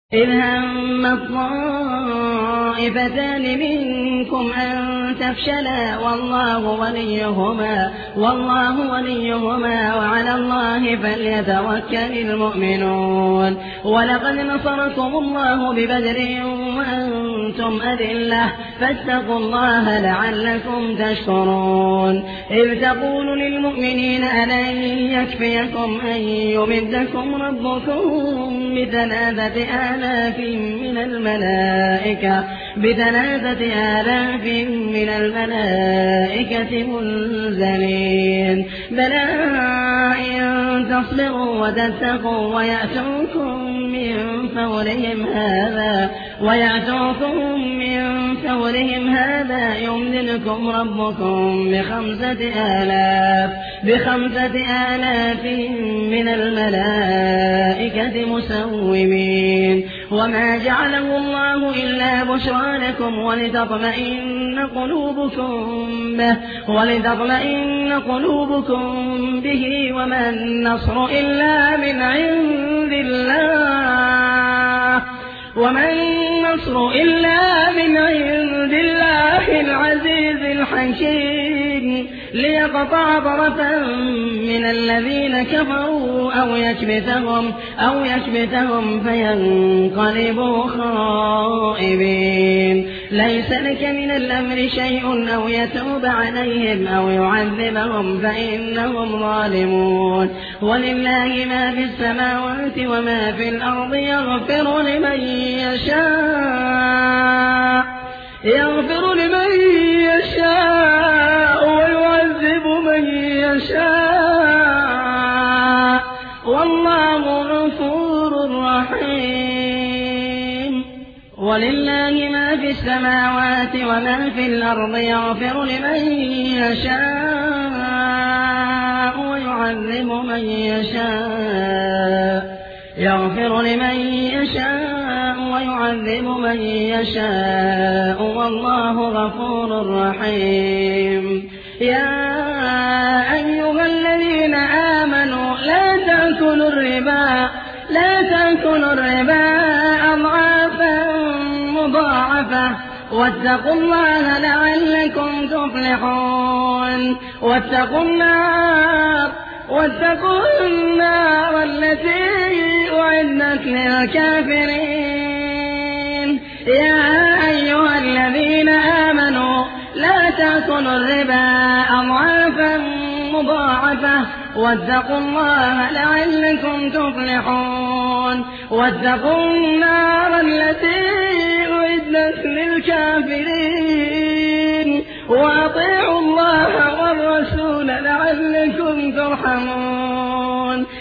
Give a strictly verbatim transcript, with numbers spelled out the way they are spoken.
إذ هم الطائفتان منكم أن تفشلا والله وليهما والله وليهما وعلى الله فليتوكل المؤمنون. ولقد نصركم الله ببدر وأنتم أذلة فاتقوا الله لعلكم تشكرون. إذ تقول للمؤمنين ألن يكفيكم أن يمدكم ربكم بثلاثة آلاف من الملائكة بثلاثة آلاف من الملائكة منزلين بلى إن تصبروا وتتقوا ويأتوكم من فورهم هذا ويأتوكم من فورهم هذا يمددكم ربكم بخمسة آلاف بخمسة آلاف من الملائكة مسومين. وما جعله الله إلا بشرى لكم ولتطمئن قلوبكم به ولتطمئن قلوبكم به وما النصر إلا من عند الله وما النصر إلا من عند الله العزيز الحكيم ليقطع طرفا من الذين كفروا أو يكبتهم أو يكبتهم فينقلبوا خائبين. ليس لك من الأمر شيء أو يتوب عليهم أو يعذبهم فإنهم ظالمون. ولله ما في السماوات وما في الأرض يغفر لمن يشاء يغفر لمن يشاء ويعذب من يشاء والله غفور رحيم. ولله ما في السماوات وما في الأرض يغفر لمن يشاء ويعذب من يشاء يغفر لمن يشاء ويعذب من يشاء والله غفور رحيم. يا أيها الذين آمنوا لا تأكلوا الربا لا تأكلوا الربا أضعافا مضاعفة واتقوا الله لعلكم تفلحون. واتقوا النار واتقوا النار التي أعدت للكافرين. يا أيها الذين آمنوا لا تأكلوا الربا أضعافا مضاعفة واتقوا الله لعلكم تفلحون. واتقوا النار التي أعدت للكافرين وأطيعوا الله والرسول لعلكم ترحمون.